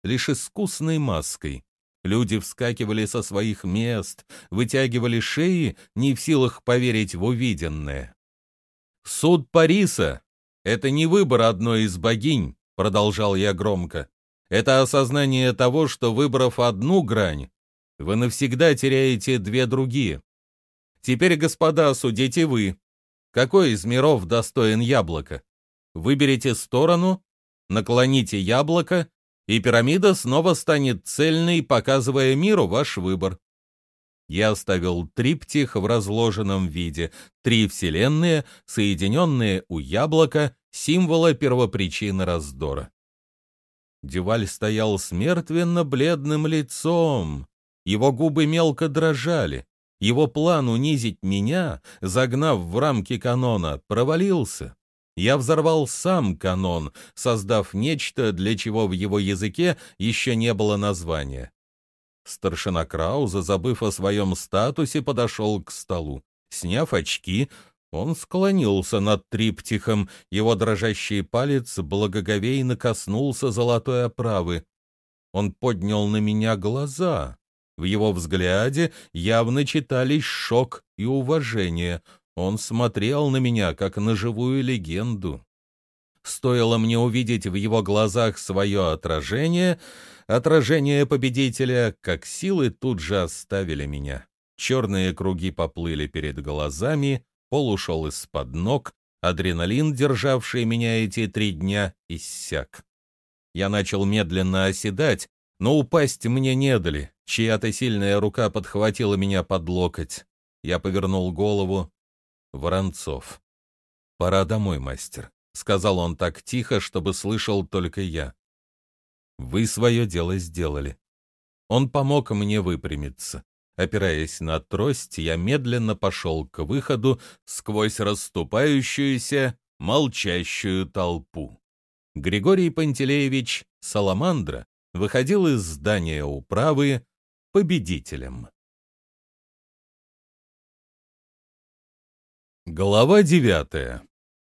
лишь искусной маской. Люди вскакивали со своих мест, вытягивали шеи, не в силах поверить в увиденное. «Суд Париса — это не выбор одной из богинь», — продолжал я громко. «Это осознание того, что, выбрав одну грань, вы навсегда теряете две другие. Теперь, господа, судите вы. Какой из миров достоин яблока? Выберите сторону, наклоните яблоко, и пирамида снова станет цельной, показывая миру ваш выбор». Я оставил триптих в разложенном виде, три вселенные, соединенные у яблока, символа первопричины раздора. Дюваль стоял с мертвенно-бледным лицом, его губы мелко дрожали, его план унизить меня, загнав в рамки канона, провалился. Я взорвал сам канон, создав нечто, для чего в его языке еще не было названия. Старшина Крауза, забыв о своем статусе, подошел к столу. Сняв очки, он склонился над триптихом, его дрожащий палец благоговейно коснулся золотой оправы. Он поднял на меня глаза. В его взгляде явно читались шок и уважение. Он смотрел на меня, как на живую легенду. Стоило мне увидеть в его глазах свое отражение, отражение победителя, как силы тут же оставили меня. Черные круги поплыли перед глазами, пол ушел из-под ног, адреналин, державший меня эти три дня, иссяк. Я начал медленно оседать, но упасть мне не дали. Чья-то сильная рука подхватила меня под локоть. Я повернул голову. Воронцов. «Пора домой, мастер», — сказал он так тихо, чтобы слышал только я. «Вы свое дело сделали». Он помог мне выпрямиться. Опираясь на трость, я медленно пошел к выходу сквозь расступающуюся, молчащую толпу. Григорий Пантелеевич Саламандра выходил из здания управы победителем. Глава девятая.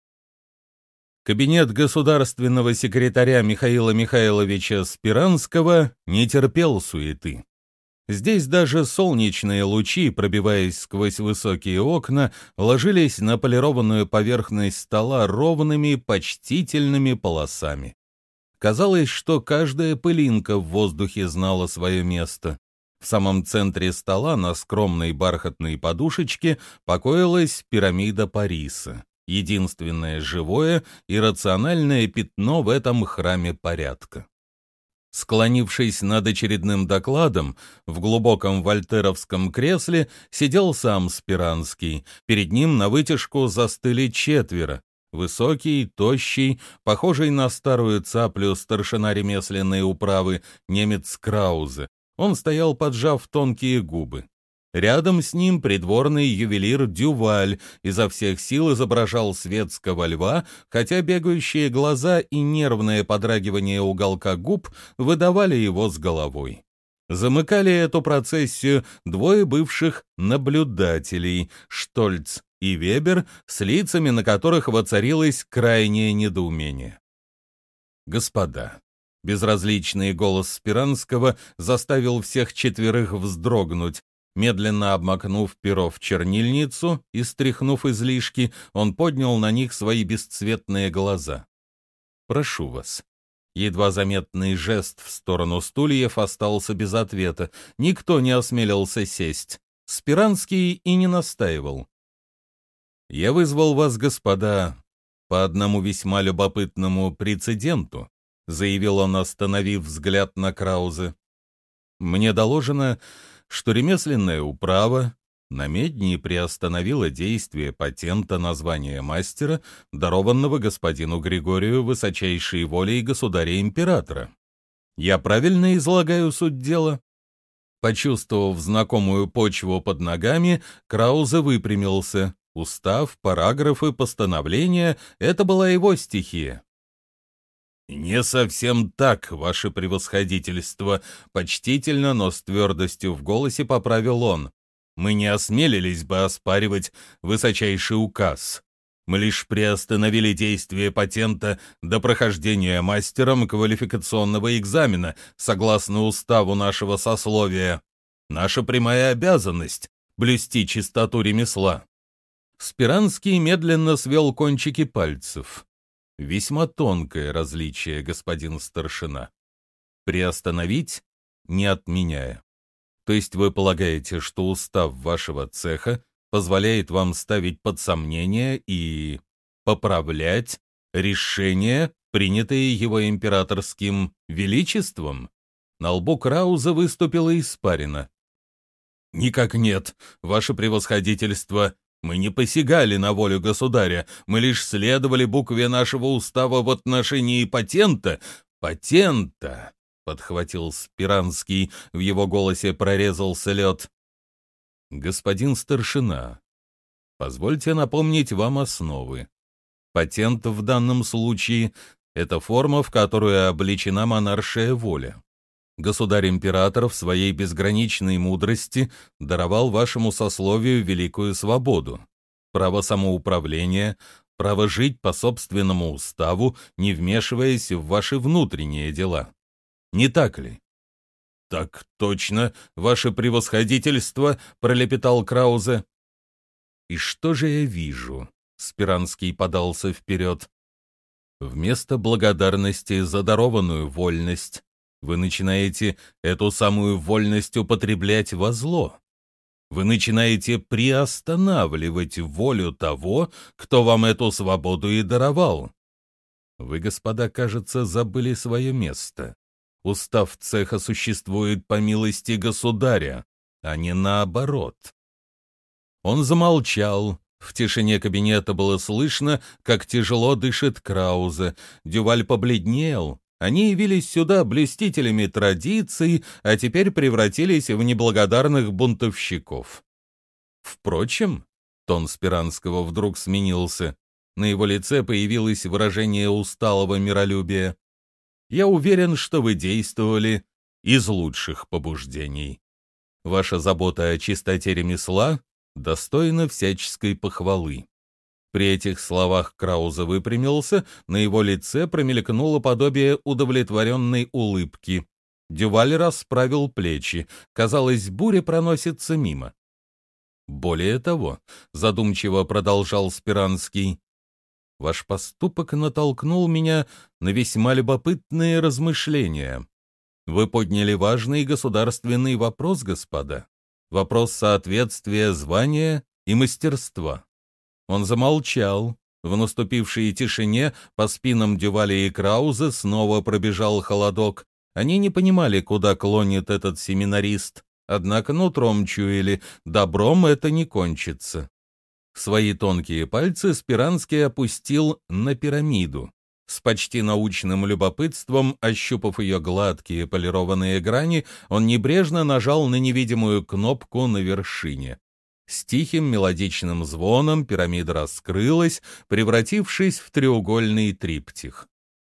Кабинет государственного секретаря Михаила Михайловича Спиранского не терпел суеты. Здесь даже солнечные лучи, пробиваясь сквозь высокие окна, ложились на полированную поверхность стола ровными, почтительными полосами. Казалось, что каждая пылинка в воздухе знала свое место. В самом центре стола на скромной бархатной подушечке покоилась пирамида Париса, единственное живое и рациональное пятно в этом храме порядка. Склонившись над очередным докладом, в глубоком вольтеровском кресле сидел сам Спиранский. Перед ним навытяжку застыли четверо. Высокий, тощий, похожий на старую цаплю старшина ремесленной управы, немец Краузе. Он стоял, поджав тонкие губы. Рядом с ним придворный ювелир Дюваль изо всех сил изображал светского льва, хотя бегающие глаза и нервное подрагивание уголка губ выдавали его с головой. Замыкали эту процессию двое бывших наблюдателей — Штольц и Вебер, с лицами на которых воцарилось крайнее недоумение. «Господа», безразличный голос Спиранского заставил всех четверых вздрогнуть. Медленно обмакнув перо в чернильницу и стряхнув излишки, он поднял на них свои бесцветные глаза. «Прошу вас». Едва заметный жест в сторону стульев остался без ответа. Никто не осмелился сесть. Спиранский и не настаивал. «Я вызвал вас, господа, по одному весьма любопытному прецеденту», заявил он, остановив взгляд на Краузе. «Мне доложено, что ремесленная управа на Медни приостановила действие патента на звание мастера, дарованного господину Григорию высочайшей волей государя-императора. Я правильно излагаю суть дела?» Почувствовав знакомую почву под ногами, Краузе выпрямился. Устав, параграфы, постановления — это была его стихия. «Не совсем так, ваше превосходительство», — почтительно, но с твердостью в голосе поправил он. «Мы не осмелились бы оспаривать высочайший указ. Мы лишь приостановили действие патента до прохождения мастером квалификационного экзамена, согласно уставу нашего сословия. Наша прямая обязанность — блюсти чистоту ремесла». Спиранский медленно свел кончики пальцев. «Весьма тонкое различие, господин старшина. Приостановить, не отменяя. То есть вы полагаете, что устав вашего цеха позволяет вам ставить под сомнение и поправлять решения, принятые его императорским величеством?» На лбу Крауза выступила испарина. «Никак нет, ваше превосходительство. Мы не посягали на волю государя, мы лишь следовали букве нашего устава в отношении патента. Патента!» — подхватил Спиранский, в его голосе прорезался лед. «Господин старшина, позвольте напомнить вам основы. Патент в данном случае — это форма, в которую облечена монаршая воля. Государь-император в своей безграничной мудрости даровал вашему сословию великую свободу, право самоуправления, право жить по собственному уставу, не вмешиваясь в ваши внутренние дела. Не так ли?» «Так точно, ваше превосходительство», — пролепетал Краузе. «И что же я вижу?» — Спиранский подался вперед. «Вместо благодарности за дарованную вольность вы начинаете эту самую вольность употреблять во зло. Вы начинаете приостанавливать волю того, кто вам эту свободу и даровал. Вы, господа, кажется, забыли свое место. Устав цеха существует по милости государя, а не наоборот». Он замолчал. В тишине кабинета было слышно, как тяжело дышит Краузе. Дюваль побледнел. Они явились сюда блюстителями традиций, а теперь превратились в неблагодарных бунтовщиков. Впрочем, тон Спиранского вдруг сменился. На его лице появилось выражение усталого миролюбия. «Я уверен, что вы действовали из лучших побуждений. Ваша забота о чистоте ремесла достойна всяческой похвалы». При этих словах Краузе выпрямился, на его лице промелькнуло подобие удовлетворенной улыбки. Дюваль расправил плечи. Казалось, буря проносится мимо. «Более того», — задумчиво продолжал Спиранский, «ваш поступок натолкнул меня на весьма любопытные размышления. Вы подняли важный государственный вопрос, господа. Вопрос соответствия звания и мастерства». Он замолчал. В наступившей тишине по спинам Дюваля и Краузе снова пробежал холодок. Они не понимали, куда клонит этот семинарист, однако нутром чуяли, добром это не кончится. Свои тонкие пальцы Спиранский опустил на пирамиду. С почти научным любопытством, ощупав ее гладкие полированные грани, он небрежно нажал на невидимую кнопку на вершине. С тихим мелодичным звоном пирамида раскрылась, превратившись в треугольный триптих.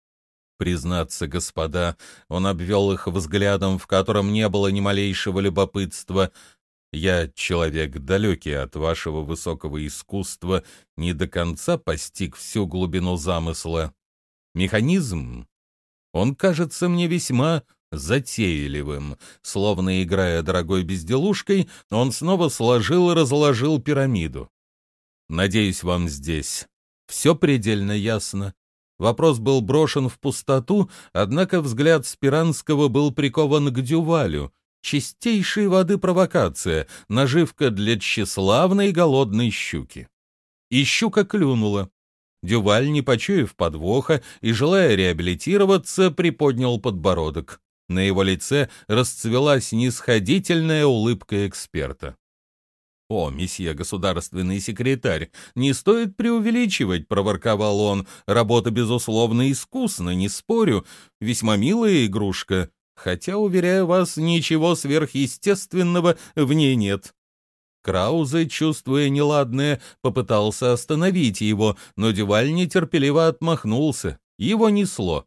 Признаться, господа, он обвел их взглядом, в котором не было ни малейшего любопытства. Я, человек далекий от вашего высокого искусства, не до конца постиг всю глубину замысла. Механизм, он кажется мне весьма затейливым. Словно играя дорогой безделушкой, он снова сложил и разложил пирамиду. Надеюсь, вам здесь все предельно ясно. Вопрос был брошен в пустоту, однако взгляд Спиранского был прикован к Дювалю. Чистейшей воды провокация, наживка для тщеславной голодной щуки. И щука клюнула. Дюваль, не почуяв подвоха и желая реабилитироваться, приподнял подбородок. На его лице расцвела снисходительная улыбка эксперта. «О, месье государственный секретарь, не стоит преувеличивать», — проворковал он. «Работа, безусловно, искусна, не спорю. Весьма милая игрушка, хотя, уверяю вас, ничего сверхъестественного в ней нет». Краузе, чувствуя неладное, попытался остановить его, но Дюваль нетерпеливо отмахнулся. Его несло.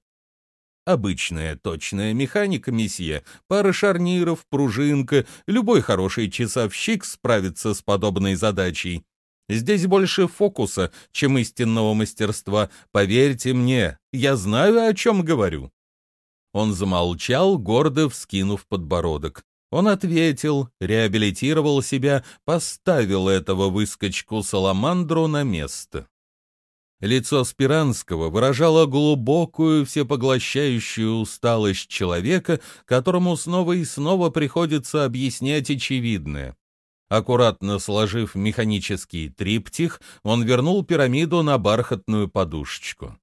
«Обычная точная механика, месье, пара шарниров, пружинка, любой хороший часовщик справится с подобной задачей. Здесь больше фокуса, чем истинного мастерства. Поверьте мне, я знаю, о чем говорю». Он замолчал, гордо вскинув подбородок. Он ответил, реабилитировал себя, поставил этого выскочку-саламандру на место. Лицо Спиранского выражало глубокую, всепоглощающую усталость человека, которому снова и снова приходится объяснять очевидное. Аккуратно сложив механический триптих, он вернул пирамиду на бархатную подушечку.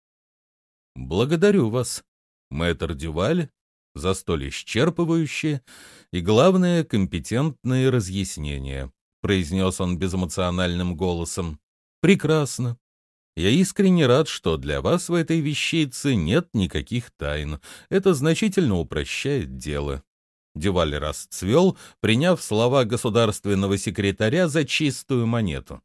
«Благодарю вас, мэтр Дюваль, за столь исчерпывающее и, главное, компетентные разъяснения», произнес он безэмоциональным голосом. «Прекрасно. Я искренне рад, что для вас в этой вещице нет никаких тайн. Это значительно упрощает дело». Дюваль расцвел, приняв слова государственного секретаря за чистую монету.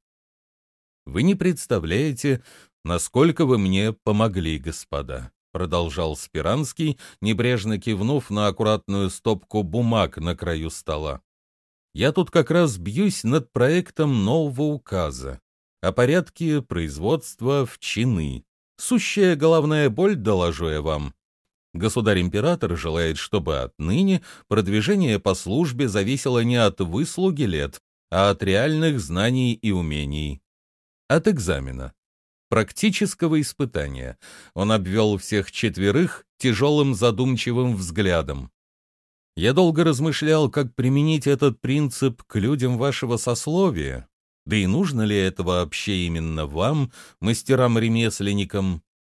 «Вы не представляете, насколько вы мне помогли, господа», продолжал Спиранский, небрежно кивнув на аккуратную стопку бумаг на краю стола. «Я тут как раз бьюсь над проектом нового указа о порядке производства в чины. Сущая головная боль, доложу я вам. Государь-император желает, чтобы отныне продвижение по службе зависело не от выслуги лет, а от реальных знаний и умений. От экзамена, практического испытания». Он обвел всех четверых тяжелым задумчивым взглядом. «Я долго размышлял, как применить этот принцип к людям вашего сословия. Да и нужно ли это вообще именно вам, мастерам-ремесленникам?»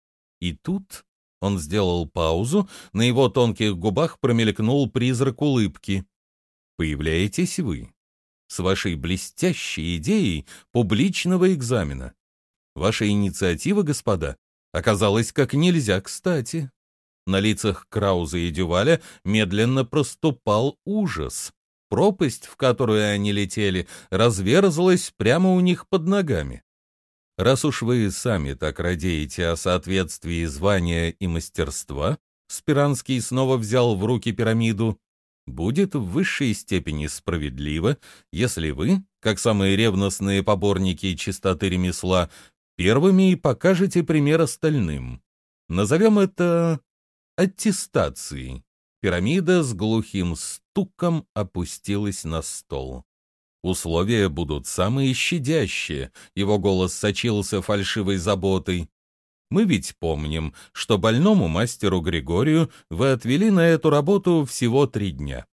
И тут он сделал паузу, на его тонких губах промелькнул призрак улыбки. «Появляетесь вы с вашей блестящей идеей публичного экзамена. Ваша инициатива, господа, оказалась как нельзя кстати». На лицах Крауза и Дюваля медленно проступал ужас. Пропасть, в которую они летели, разверзлась прямо у них под ногами. «Раз уж вы сами так радеете о соответствии звания и мастерства», Спиранский снова взял в руки пирамиду, «будет в высшей степени справедливо, если вы, как самые ревностные поборники чистоты ремесла, первыми и покажете пример остальным. Назовем это аттестацией». Пирамида с глухим стуком опустилась на стол. «Условия будут самые щадящие», — его голос сочился фальшивой заботой. «Мы ведь помним, что больному мастеру Григорию вы отвели на эту работу всего три дня.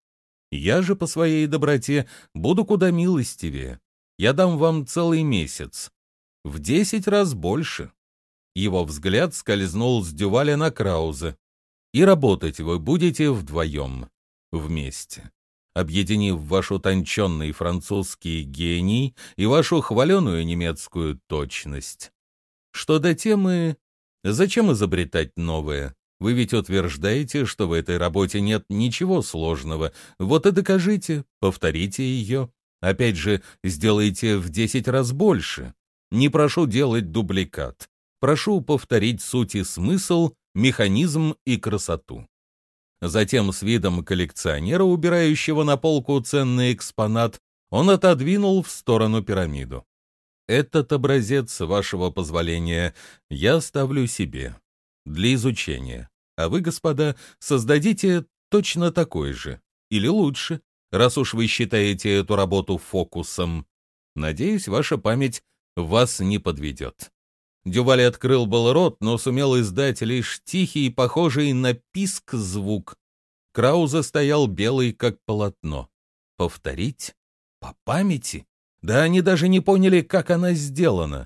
Я же по своей доброте буду куда милостивее. Я дам вам целый месяц. В десять раз больше». Его взгляд скользнул с Дюваля на Крауза. «И работать вы будете вдвоем, вместе, объединив ваш утонченный французский гений и вашу хваленую немецкую точность. Что до темы, зачем изобретать новое? Вы ведь утверждаете, что в этой работе нет ничего сложного. Вот и докажите, повторите ее. Опять же, сделайте в десять раз больше. Не прошу делать дубликат. Прошу повторить суть и смысл, механизм и красоту». Затем с видом коллекционера, убирающего на полку ценный экспонат, он отодвинул в сторону пирамиду. «Этот образец, вашего позволения, я оставлю себе для изучения, а вы, господа, создадите точно такой же, или лучше, раз уж вы считаете эту работу фокусом. Надеюсь, ваша память вас не подведет». Дюваль открыл был рот, но сумел издать лишь тихий, похожий на писк звук. Крауза стоял белый, как полотно. Повторить? По памяти? Да они даже не поняли, как она сделана.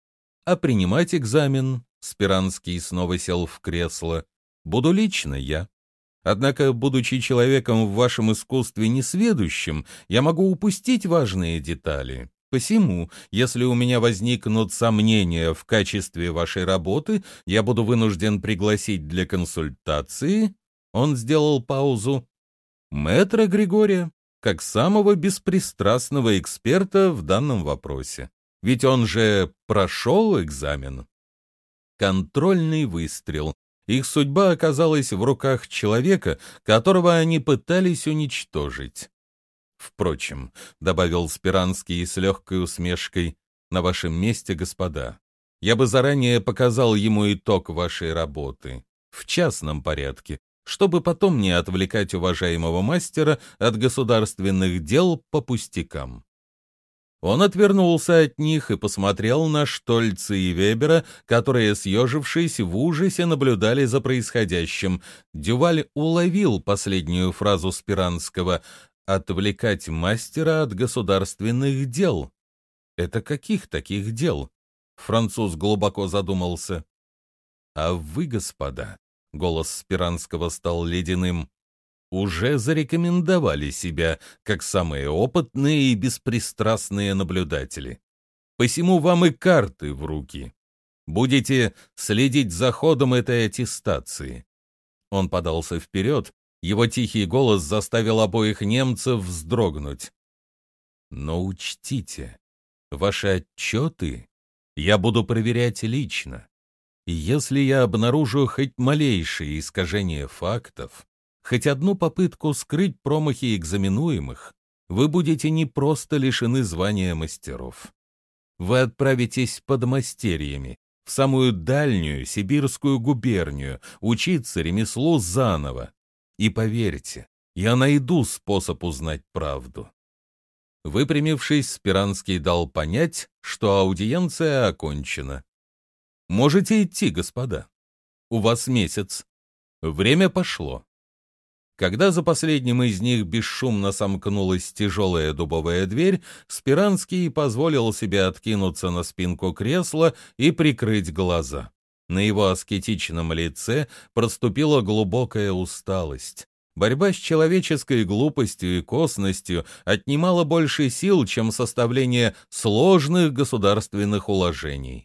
А принимать экзамен, Спиранский снова сел в кресло, буду лично я. Однако, будучи человеком в вашем искусстве несведущим, я могу упустить важные детали. Посему, если у меня возникнут сомнения в качестве вашей работы, я буду вынужден пригласить для консультации, он сделал паузу, мэтра Григория, как самого беспристрастного эксперта в данном вопросе. Ведь он же прошел экзамен. Контрольный выстрел. Их судьба оказалась в руках человека, которого они пытались уничтожить. Впрочем, — добавил Спиранский с легкой усмешкой, На вашем месте, господа, я бы заранее показал ему итог вашей работы в частном порядке, чтобы потом не отвлекать уважаемого мастера от государственных дел по пустякам. Он отвернулся от них и посмотрел на Штольца и Вебера, которые, съежившись, в ужасе наблюдали за происходящим. Дюваль уловил последнюю фразу Спиранского «отвлекать мастера от государственных дел». «Это каких таких дел?» Француз глубоко задумался. «А вы, господа», — голос Спиранского стал ледяным, уже зарекомендовали себя как самые опытные и беспристрастные наблюдатели. Посему вам и карты в руки. Будете следить за ходом этой аттестации. Он подался вперед, его тихий голос заставил обоих немцев вздрогнуть. Но учтите, ваши отчеты я буду проверять лично. И если я обнаружу хоть малейшее искажение фактов, хоть одну попытку скрыть промахи экзаменуемых, вы будете не просто лишены звания мастеров. Вы отправитесь под мастерьями в самую дальнюю сибирскую губернию учиться ремеслу заново. И поверьте, я найду способ узнать правду. Выпрямившись, Спиранский дал понять, что аудиенция окончена. Можете идти, господа. У вас месяц. Время пошло. Когда за последним из них бесшумно сомкнулась тяжелая дубовая дверь, Спиранский позволил себе откинуться на спинку кресла и прикрыть глаза. На его аскетичном лице проступила глубокая усталость. Борьба с человеческой глупостью и косностью отнимала больше сил, чем составление сложных государственных уложений.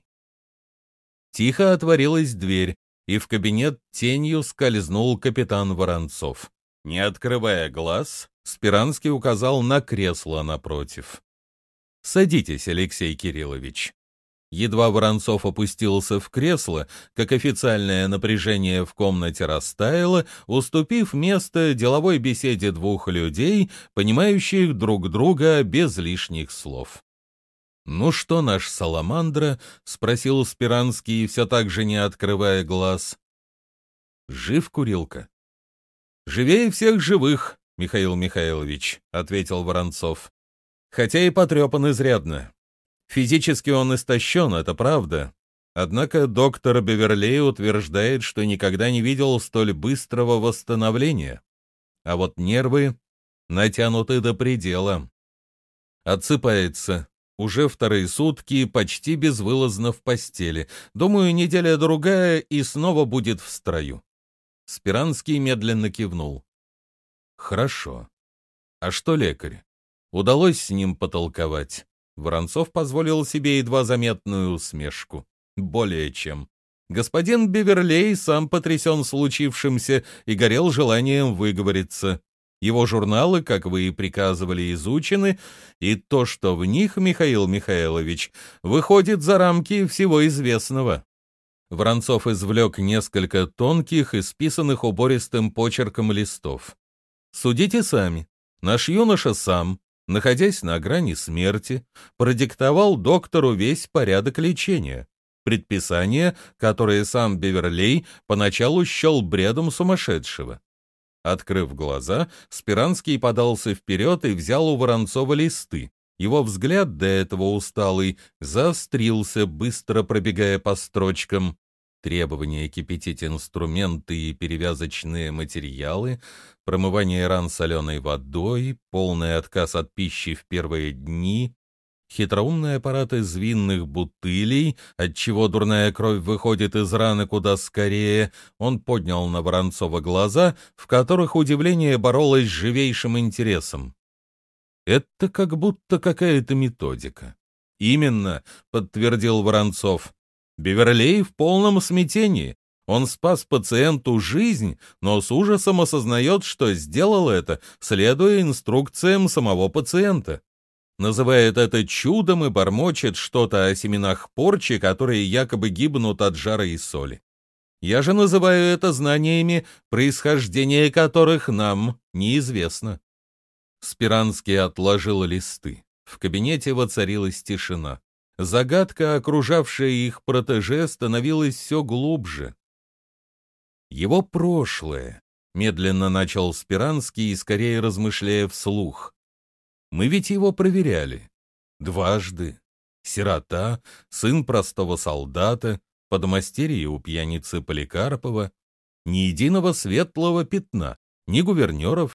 Тихо отворилась дверь, и в кабинет тенью скользнул капитан Воронцов. Не открывая глаз, Спиранский указал на кресло напротив. «Садитесь, Алексей Кириллович». Едва Воронцов опустился в кресло, как официальное напряжение в комнате растаяло, уступив место деловой беседе двух людей, понимающих друг друга без лишних слов. «Ну что, наш Саламандра?» — спросил Спиранский, все так же не открывая глаз. «Жив, Курилка?» «Живее всех живых, Михаил Михайлович», — ответил Воронцов. «Хотя и потрепан изрядно. Физически он истощен, это правда. Однако доктор Беверлей утверждает, что никогда не видел столь быстрого восстановления. А вот нервы натянуты до предела. Отсыпается. Уже вторые сутки почти безвылазно в постели. Думаю, неделя-другая и снова будет в строю». Спиранский медленно кивнул. «Хорошо. А что лекарь? Удалось с ним потолковать?» Воронцов позволил себе едва заметную усмешку. «Более чем. Господин Беверлей сам потрясен случившимся и горел желанием выговориться. Его журналы, как вы и приказывали, изучены, и то, что в них, Михаил Михайлович, выходит за рамки всего известного». Воронцов извлек несколько тонких, исписанных убористым почерком листов. «Судите сами. Наш юноша сам, находясь на грани смерти, продиктовал доктору весь порядок лечения, предписание, которое сам Беверлей поначалу счел бредом сумасшедшего». Открыв глаза, Спиранский подался вперед и взял у Воронцова листы. Его взгляд, до этого усталый, заострился, быстро пробегая по строчкам. Требования кипятить инструменты и перевязочные материалы, промывание ран соленой водой, полный отказ от пищи в первые дни, хитроумный аппарат из винных бутылей, отчего дурная кровь выходит из раны куда скорее. Он поднял на Воронцова глаза, в которых удивление боролось с живейшим интересом. «Это как будто какая-то методика». «Именно», — подтвердил Воронцов. «Беверлей в полном смятении. Он спас пациенту жизнь, но с ужасом осознает, что сделал это, следуя инструкциям самого пациента. Называет это чудом и бормочет что-то о семенах порчи, которые якобы гибнут от жара и соли. Я же называю это знаниями, происхождение которых нам неизвестно». Спиранский отложил листы. В кабинете воцарилась тишина. Загадка, окружавшая их протеже, становилась все глубже. Его прошлое, медленно начал Спиранский, скорее размышляя вслух. Мы ведь его проверяли. Дважды. Сирота, сын простого солдата, подмастерье у пьяницы Поликарпова. Ни единого светлого пятна, ни гувернеров,